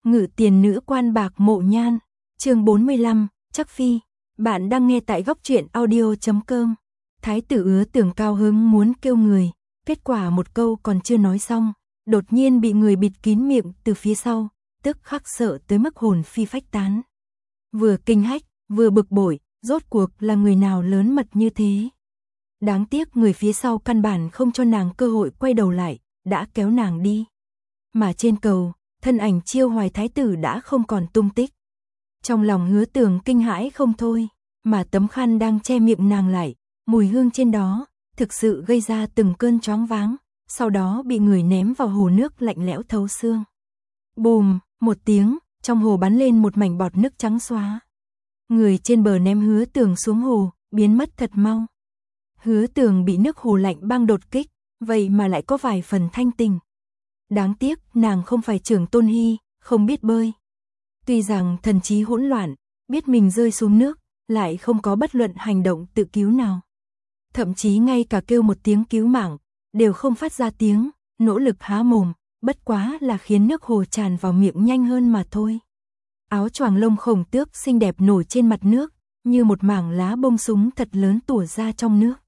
Ngự tiền nữ quan bạc mộ nhan, chương 45, chắc phi. Bạn đang nghe tại góc truyện audio.com. Thái tử Ứa Tưởng cao hứng muốn kêu người, kết quả một câu còn chưa nói xong, đột nhiên bị người bịt kín miệng từ phía sau, tức khắc sợ tới mức hồn phi phách tán. Vừa kinh hách, vừa bực bội, rốt cuộc là người nào lớn mật như thế. Đáng tiếc người phía sau căn bản không cho nàng cơ hội quay đầu lại, đã kéo nàng đi. Mà trên cầu, thân ảnh Chiêu Hoài thái tử đã không còn tung tích. Trong lòng Hứa Tưởng kinh hãi không thôi, mà tấm khăn đang che miệng nàng lại, mùi hương trên đó, thực sự gây ra từng cơn choáng váng, sau đó bị người ném vào hồ nước lạnh lẽo thấu xương. Bùm, một tiếng, trong hồ bắn lên một mảnh bọt nước trắng xóa. Người trên bờ ném Hứa Tưởng xuống hồ, biến mất thật mau. Hứa Tưởng bị nước hồ lạnh băng đột kích, vậy mà lại có vài phần thanh tình. Đáng tiếc nàng không phải Trưởng Tôn Hy, không biết bơi. Tuy rằng thần trí hỗn loạn, biết mình rơi xuống nước, lại không có bất luận hành động tự cứu nào. Thậm chí ngay cả kêu một tiếng cứu mạng, đều không phát ra tiếng, nỗ lực há mồm, bất quá là khiến nước hồ tràn vào miệng nhanh hơn mà thôi. Áo choàng lông khổng tước xinh đẹp nổi trên mặt nước, như một mảng lá bông súng thật lớn tủa ra trong nước.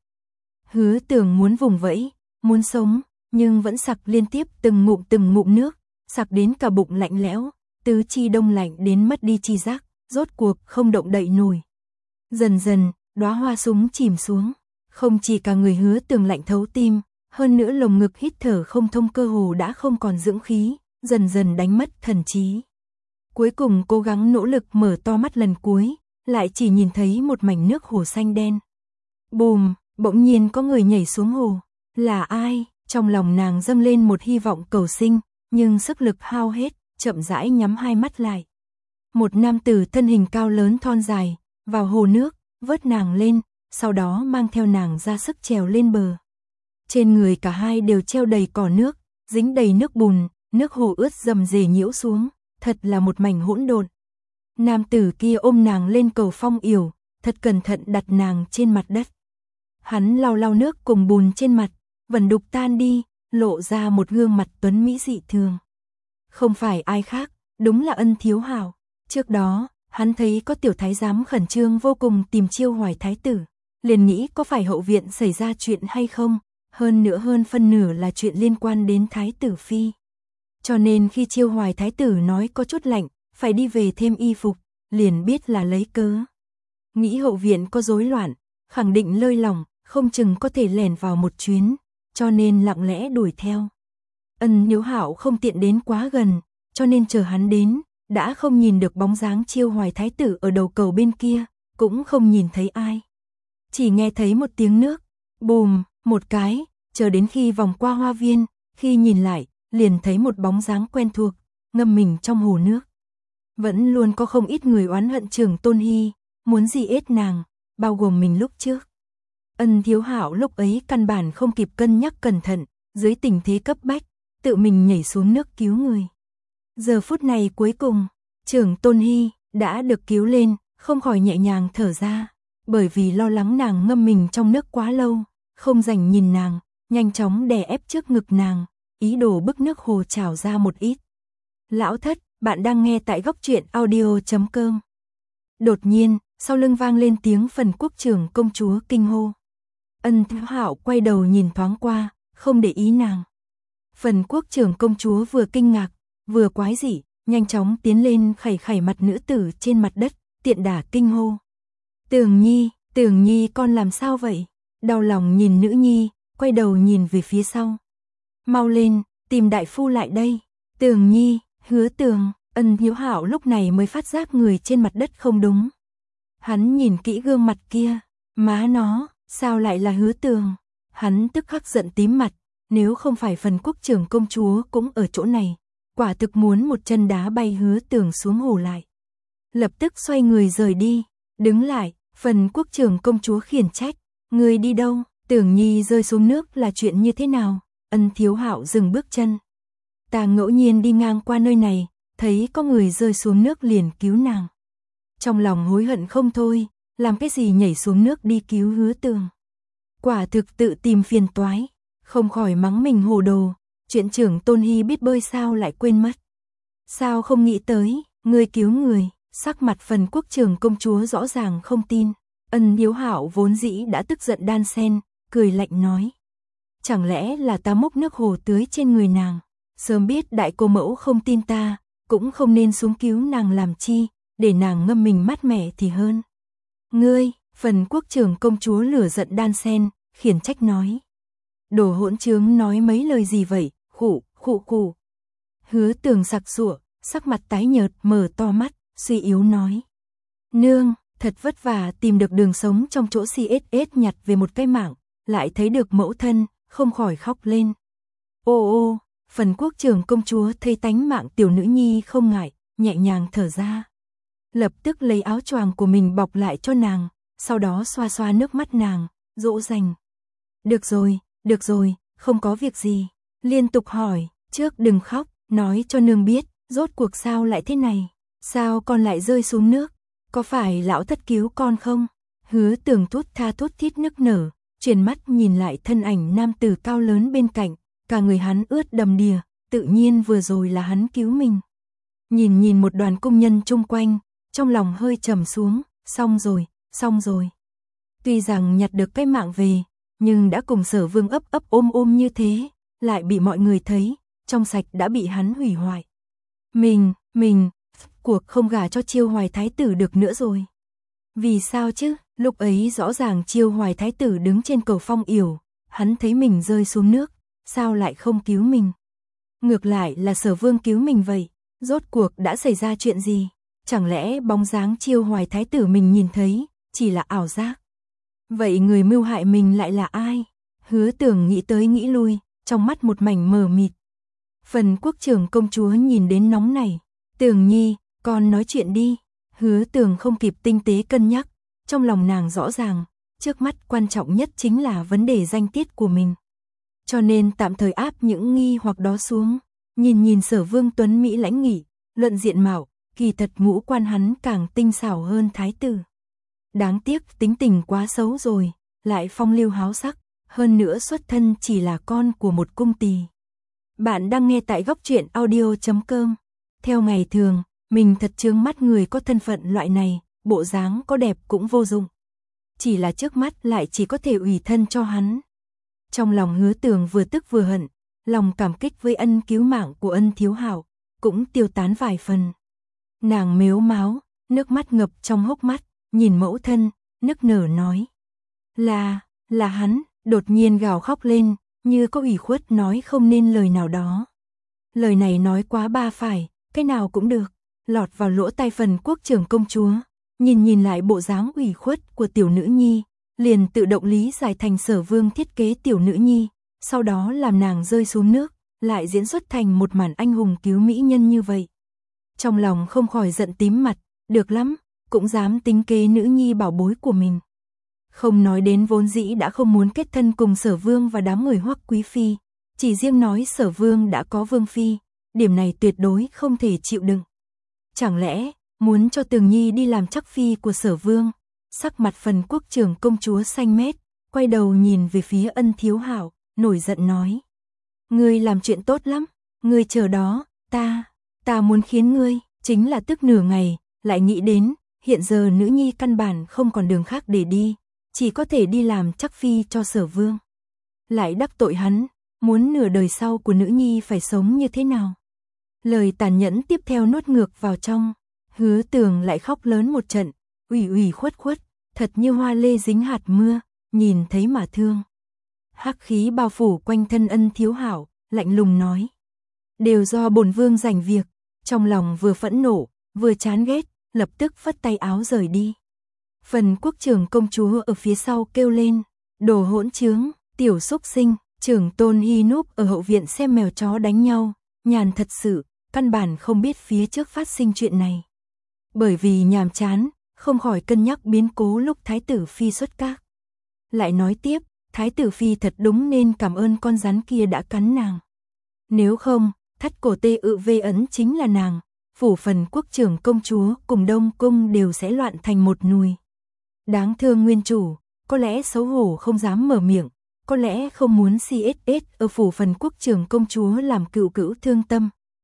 Hứa Tưởng muốn vùng vẫy, muốn sống, nhưng vẫn sặc liên tiếp từng ngụm nước, sặc đến cả bụng lạnh lẽo, tứ chi đông lạnh đến mất đi chi giác, rốt cuộc không động đậy nổi. Dần dần, đóa hoa súng chìm xuống, không chỉ cả người Hứa Tưởng lạnh thấu tim, hơn nữa lồng ngực hít thở không thông cơ hồ đã không còn dưỡng khí, dần dần đánh mất thần trí. Cuối cùng cố gắng nỗ lực mở to mắt lần cuối, lại chỉ nhìn thấy một mảnh nước hồ xanh đen. Bùm, bỗng nhiên có người nhảy xuống hồ. Là ai? Trong lòng nàng dâng lên một hy vọng cầu sinh, nhưng sức lực hao hết, chậm rãi nhắm hai mắt lại. Một nam tử thân hình cao lớn thon dài, vào hồ nước, vớt nàng lên, sau đó mang theo nàng ra sức trèo lên bờ. Trên người cả hai đều treo đầy cỏ nước, dính đầy nước bùn, nước hồ ướt rầm rề nhiễu xuống, thật là một mảnh hỗn độn. Nam tử kia ôm nàng lên cầu phong yểu, thật cẩn thận đặt nàng trên mặt đất. Hắn lau lau nước cùng bùn trên mặt, vẩn đục tan đi, lộ ra một gương mặt tuấn mỹ dị thường. Không phải ai khác, đúng là Ân Thiếu Hạo. Trước đó, hắn thấy có tiểu thái giám khẩn trương vô cùng tìm Chiêu Hoài thái tử, liền nghĩ có phải hậu viện xảy ra chuyện hay không, hơn phân nửa là chuyện liên quan đến thái tử phi. Cho nên khi Chiêu Hoài thái tử nói có chút lạnh, phải đi về thêm y phục, liền biết là lấy cớ. Nghĩ hậu viện có rối loạn, khẳng định lơi lỏng, không chừng có thể lẻn vào một chuyến, cho nên lặng lẽ đuổi theo. Ân Thiếu Hạo không tiện đến quá gần, cho nên chờ hắn đến, đã không nhìn được bóng dáng Chiêu Hoài thái tử ở đầu cầu bên kia, cũng không nhìn thấy ai. Chỉ nghe thấy một tiếng nước, bùm, một cái, chờ đến khi vòng qua hoa viên, khi nhìn lại, liền thấy một bóng dáng quen thuộc, ngâm mình trong hồ nước. Vẫn luôn có không ít người oán hận Trưởng Tôn Hy, muốn gì ết nàng, bao gồm mình lúc trước. Ân Thiếu Hạo lúc ấy căn bản không kịp cân nhắc cẩn thận, dưới tình thế cấp bách, tự mình nhảy xuống nước cứu người. Giờ phút này cuối cùng, Trưởng Tôn Hy đã được cứu lên, không khỏi nhẹ nhàng thở ra, bởi vì lo lắng nàng ngâm mình trong nước quá lâu, không rảnh nhìn nàng, nhanh chóng đè ép trước ngực nàng, ý đồ bức nước hồ trào ra một ít. Lão thất, bạn đang nghe tại góc truyện audio.com. Đột nhiên, sau lưng vang lên tiếng Phần Quốc Trưởng công chúa kinh hô. Ân Thiếu Hạo quay đầu nhìn thoáng qua, không để ý nàng. Phần Quốc Trưởng công chúa vừa kinh ngạc, vừa quái dị, nhanh chóng tiến lên khẩy khẩy mặt nữ tử trên mặt đất, tiện đả kinh hô. Tưởng Nhi con làm sao vậy? Đau lòng nhìn nữ nhi, quay đầu nhìn về phía sau. Mau lên, tìm đại phu lại đây. Tưởng Nhi, Hứa Tưởng. Ân Thiếu Hạo lúc này mới phát giác người trên mặt đất không đúng. Hắn nhìn kỹ gương mặt kia, má nó, sao lại là Hứa Tưởng? Hắn tức khắc giận tím mặt, nếu không phải Phần Quốc Trưởng công chúa cũng ở chỗ này, quả thực muốn một chân đá bay Hứa Tưởng xuống hồ lại. Lập tức xoay người rời đi, đứng lại, Phần Quốc Trưởng công chúa khiển trách, người đi đâu? Tưởng Nhi rơi xuống nước là chuyện như thế nào? Ân Thiếu Hạo dừng bước chân. Ta ngẫu nhiên đi ngang qua nơi này, thấy có người rơi xuống nước liền cứu nàng. Trong lòng hối hận không thôi, làm cái gì nhảy xuống nước đi cứu Hứa Tưởng. Quả thực tự tìm phiền toái, không khỏi mắng mình hồ đồ, chuyện Trưởng Tôn Hy biết bơi sao lại quên mất. Sao không nghĩ tới, ngươi cứu người, sắc mặt Phần Quốc trưởng công chúa rõ ràng không tin. Ân Hiếu Hạo vốn dĩ đã tức giận đan sen, cười lạnh nói. Chẳng lẽ là ta múc nước hồ tưới trên người nàng, sớm biết đại cô mẫu không tin ta, cũng không nên xuống cứu nàng làm chi, để nàng ngâm mình mát mẻ thì hơn. Ngươi, Phần Quốc trưởng công chúa lửa giận đan sen, khiển trách nói. Đồ hỗn trướng nói mấy lời gì vậy, khụ, khụ khụ. Hứa Tường sặc sụa, sắc mặt tái nhợt mở to mắt, suy yếu nói. Nương, thật vất vả tìm được đường sống trong chỗ CSS nhặt về một cái mạng, lại thấy được mẫu thân, không khỏi khóc lên. Ô ô, Phần Quốc trưởng công chúa thấy tánh mạng tiểu nữ nhi không ngại, nhẹ nhàng thở ra. Lập tức lấy áo choàng của mình bọc lại cho nàng, sau đó xoa xoa nước mắt nàng, dỗ dành. Được rồi, không có việc gì. Liên tục hỏi, trước đừng khóc, nói cho nương biết, rốt cuộc sao lại thế này. Sao con lại rơi xuống nước? Có phải lão thất cứu con không? Hứa Tường thút thít nức nở, chuyển mắt nhìn lại thân ảnh nam tử cao lớn bên cạnh, cả người hắn ướt đầm đìa, tự nhiên vừa rồi là hắn cứu mình. Nhìn một đoàn công nhân chung quanh, trong lòng hơi trầm xuống, xong rồi. Tuy rằng nhặt được cái mạng về, nhưng đã cùng Sở Vương ấp ôm như thế, lại bị mọi người thấy, trong sạch đã bị hắn hủy hoại. Mình, cuộc không gả cho Chiêu Hoài thái tử được nữa rồi. Vì sao chứ, lúc ấy rõ ràng Chiêu Hoài thái tử đứng trên cầu phong yểu, hắn thấy mình rơi xuống nước, sao lại không cứu mình? Ngược lại là Sở Vương cứu mình vậy, rốt cuộc đã xảy ra chuyện gì? Chẳng lẽ bóng dáng Chiêu Hoài thái tử mình nhìn thấy, chỉ là ảo giác? Vậy người mưu hại mình lại là ai? Hứa Tường nghĩ tới nghĩ lui, trong mắt một mảnh mờ mịt. Phần Quốc trưởng công chúa nhìn đến nóng này. Tường Nhi, con nói chuyện đi. Hứa Tường không kịp tinh tế cân nhắc, trong lòng nàng rõ ràng, trước mắt quan trọng nhất chính là vấn đề danh tiết của mình. Cho nên tạm thời áp những nghi hoặc đó xuống, nhìn Sở Vương tuấn mỹ lãnh nghị, luận diện mạo, kỳ thật ngũ quan hắn càng tinh xảo hơn thái tử. Đáng tiếc tính tình quá xấu rồi, lại phong lưu háo sắc, hơn nữa xuất thân chỉ là con của một cung tỳ. Bạn đang nghe tại góc truyện audio.com. Theo ngày thường, mình thật chướng mắt người có thân phận loại này, bộ dáng có đẹp cũng vô dụng. Chỉ là trước mắt lại chỉ có thể ủy thân cho hắn. Trong lòng Hứa Tường vừa tức vừa hận, lòng cảm kích với ân cứu mạng của Ân Thiếu Hạo cũng tiêu tán vài phần. Nàng mếu máo, nước mắt ngập trong hốc mắt, nhìn mẫu thân, nức nở nói. Là hắn, đột nhiên gào khóc lên, như có ủy khuất nói không nên lời nào đó. Lời này nói quá ba phải, cái nào cũng được, lọt vào lỗ tai Phần Quốc trưởng công chúa, nhìn lại bộ dáng ủy khuất của tiểu nữ nhi, liền tự động lý giải thành Sở Vương thiết kế tiểu nữ nhi, sau đó làm nàng rơi xuống nước, lại diễn xuất thành một màn anh hùng cứu mỹ nhân như vậy. Trong lòng không khỏi giận tím mặt, được lắm, cũng dám tính kế nữ nhi bảo bối của mình. Không nói đến vốn dĩ đã không muốn kết thân cùng Sở Vương và đám người Hoắc quý phi, chỉ riêng nói Sở Vương đã có vương phi, điểm này tuyệt đối không thể chịu đựng. Chẳng lẽ muốn cho Tường Nhi đi làm chắc phi của Sở Vương? Sắc mặt Phần Quốc trưởng công chúa xanh mét, quay đầu nhìn về phía Ân Thiếu Hạo, nổi giận nói: "Ngươi làm chuyện tốt lắm, ngươi chờ đó, ta muốn khiến ngươi." Chính là tức nửa ngày, lại nghĩ đến, hiện giờ nữ nhi căn bản không còn đường khác để đi, chỉ có thể đi làm chắc phi cho Sở Vương. Lại đắc tội hắn, muốn nửa đời sau của nữ nhi phải sống như thế nào? Lời tàn nhẫn tiếp theo nuốt ngược vào trong, Hứa Tường lại khóc lớn một trận, ủy khuất, thật như hoa lê dính hạt mưa, nhìn thấy mà thương. Hắc khí bao phủ quanh thân Ân Thiếu Hạo, lạnh lùng nói: "Đều do bổn vương rảnh việc." Trong lòng vừa phẫn nộ, vừa chán ghét, lập tức phất tay áo rời đi. Phần Quốc trưởng công chúa ở phía sau kêu lên: "Đồ hỗn trướng, tiểu xúc sinh!" Trưởng tôn Hi núp ở hậu viện xem mèo chó đánh nhau, nhàn thật sự, căn bản không biết phía trước phát sinh chuyện này. Bởi vì nhàm chán, không khỏi cân nhắc biến cố lúc Thái tử Phi xuất các. Lại nói tiếp, Thái tử Phi thật đúng nên cảm ơn con rắn kia đã cắn nàng. Nếu không, thắt cổ tê ự vê ấn chính là nàng, phủ Phần Quốc trưởng công chúa cùng Đông Cung đều sẽ loạn thành một nùi. Đáng thương nguyên chủ, có lẽ xấu hổ không dám mở miệng, có lẽ không muốn CSS ở phủ Phần Quốc trưởng công chúa làm cựu thương tâm,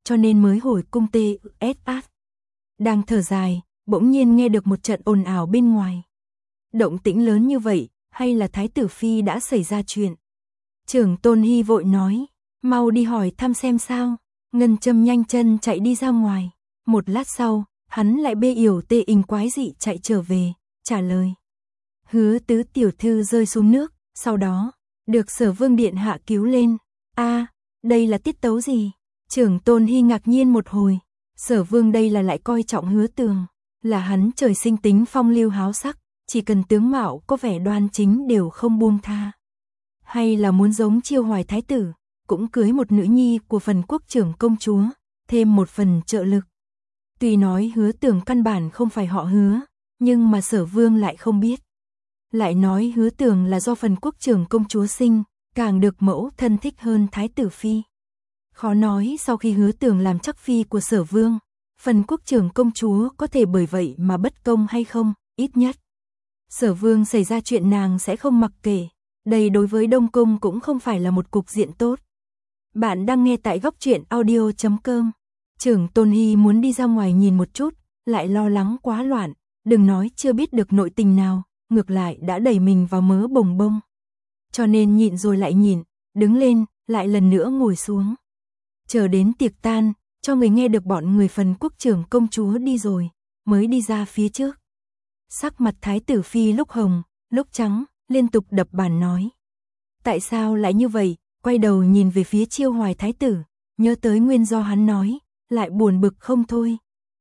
cho nên mới hồi cung TSA. Đang thở dài, bỗng nhiên nghe được một trận ồn ào bên ngoài. Động tĩnh lớn như vậy, hay là Thái tử Phi đã xảy ra chuyện? Trưởng Tôn Hy vội nói, mau đi hỏi thăm xem sao. Ngân Châm nhanh chân chạy đi ra ngoài. Một lát sau, hắn lại bê yểu tê ình quái dị chạy trở về, trả lời. Hứa tứ tiểu thư rơi xuống nước, sau đó, được Sở Vương điện hạ cứu lên. Đây là tiết tấu gì? Trưởng Tôn Hy ngạc nhiên một hồi. Sở Vương đây là lại coi trọng Hứa Tường, là hắn trời sinh tính phong lưu háo sắc, chỉ cần tướng mạo có vẻ đoan chính đều không buông tha. Hay là muốn giống Chiêu Hoài thái tử, cũng cưới một nữ nhi của phần quốc trưởng công chúa, thêm một phần trợ lực. Tuy nói Hứa Tường căn bản không phải họ Hứa, nhưng mà Sở Vương lại không biết. Lại nói Hứa Tường là do phần quốc trưởng công chúa sinh, càng được mẫu thân thích hơn Thái tử Phi. Khó nói sau khi Hứa Tường làm chắc phi của Sở Vương, phần quốc trưởng công chúa có thể bởi vậy mà bất công hay không, ít nhất. Sở Vương xảy ra chuyện nàng sẽ không mặc kệ, đây đối với Đông Cung cũng không phải là một cục diện tốt. Bạn đang nghe tại Góc Truyện Audio.com. Trưởng Tôn Hy muốn đi ra ngoài nhìn một chút, lại lo lắng quá loạn, đừng nói chưa biết được nội tình nào, ngược lại đã đẩy mình vào mớ bồng bông. Cho nên nhịn rồi lại nhịn, đứng lên, lại lần nữa ngồi xuống. Chờ đến tiệc tan, cho người nghe được bọn người phần quốc trưởng công chúa đi rồi, mới đi ra phía trước. Sắc mặt Thái tử Phi lúc hồng, lúc trắng, liên tục đập bàn nói. Tại sao lại như vậy? Quay đầu nhìn về phía Chiêu Hoài thái tử, nhớ tới nguyên do hắn nói, lại buồn bực không thôi.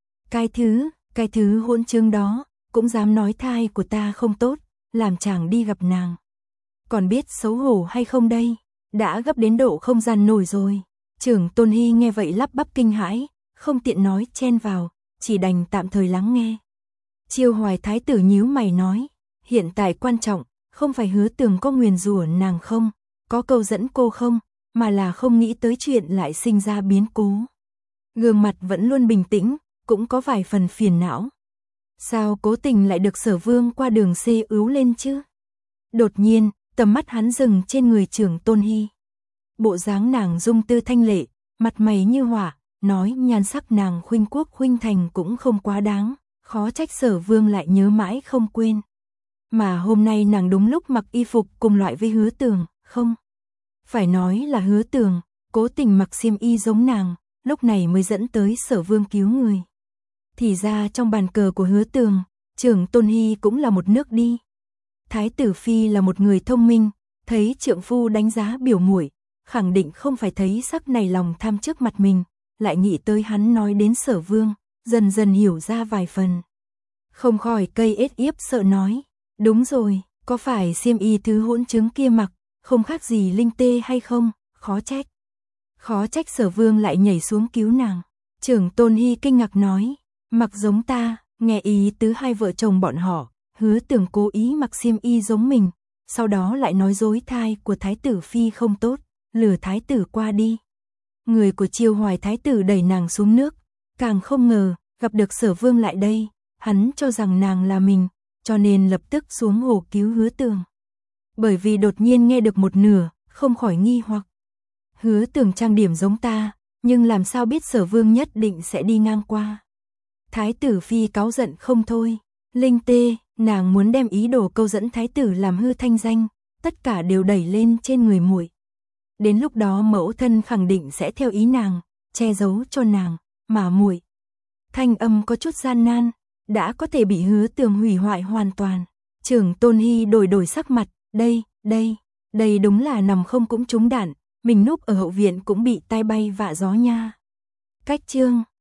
Cái thứ hỗn trương đó, cũng dám nói thai của ta không tốt, làm chàng đi gặp nàng. Còn biết xấu hổ hay không đây? Đã gấp đến độ không gian nổi rồi. Trưởng Tôn Hy nghe vậy lắp bắp kinh hãi, không tiện nói chen vào, chỉ đành tạm thời lắng nghe. Chiêu Hoài thái tử nhíu mày nói, hiện tại quan trọng, không phải Hứa Tường có nguyền rủa nàng không, có câu dẫn cô không, mà là không nghĩ tới chuyện lại sinh ra biến cố. Gương mặt vẫn luôn bình tĩnh, cũng có vài phần phiền não. Sao cố tình lại được Sở Vương qua đường xê ứu lên chứ? Đột nhiên, tầm mắt hắn dừng trên người trưởng Tôn Hy. Bộ dáng nàng dung tư thanh lệ, mặt mày như hỏa, nói nhan sắc nàng khuynh quốc khuynh thành cũng không quá đáng, khó trách Sở Vương lại nhớ mãi không quên. Mà hôm nay nàng đúng lúc mặc y phục cùng loại với Hứa Tường, không? Phải nói là Hứa Tường, cố tình mặc xiêm y giống nàng, lúc này mới dẫn tới Sở Vương cứu người. Thì ra trong bàn cờ của Hứa Tường, trưởng Tôn Hy cũng là một nước đi. Thái tử Phi là một người thông minh, thấy trượng phu đánh giá biểu muội, khẳng định không phải thấy sắc này lòng tham trước mặt mình, lại nghĩ tới hắn nói đến Sở Vương, dần dần hiểu ra vài phần. Không khỏi cây ết yếp sợ nói, đúng rồi, có phải xiêm y thứ hỗn trứng kia mặc, không khác gì linh tê hay không, khó trách Sở Vương lại nhảy xuống cứu nàng. Trưởng Tôn Hy kinh ngạc nói, mặc giống ta, nghe ý tứ hai vợ chồng bọn họ, Hứa Tường cố ý mặc xiêm y giống mình, sau đó lại nói dối thai của Thái tử Phi không tốt, lừa Thái tử qua đi. Người của Chiêu Hoài thái tử đẩy nàng xuống nước, càng không ngờ, gặp được Sở Vương lại đây, hắn cho rằng nàng là mình, cho nên lập tức xuống hồ cứu Hứa Tường. Bởi vì đột nhiên nghe được một nửa, không khỏi nghi hoặc. Hứa Tường trang điểm giống ta, nhưng làm sao biết Sở Vương nhất định sẽ đi ngang qua. Thái tử Phi cáu giận không thôi. Linh tê, nàng muốn đem ý đồ câu dẫn thái tử làm hư thanh danh, tất cả đều đẩy lên trên người muội. Đến lúc đó mẫu thân khẳng định sẽ theo ý nàng, che giấu cho nàng, mà muội. Thanh âm có chút gian nan, đã có thể bị Hứa Tường hủy hoại hoàn toàn. Trưởng Tôn Hy đổi sắc mặt, đây đúng là nằm không cũng trúng đạn, mình núp ở hậu viện cũng bị tai bay vạ gió nha. Cách chương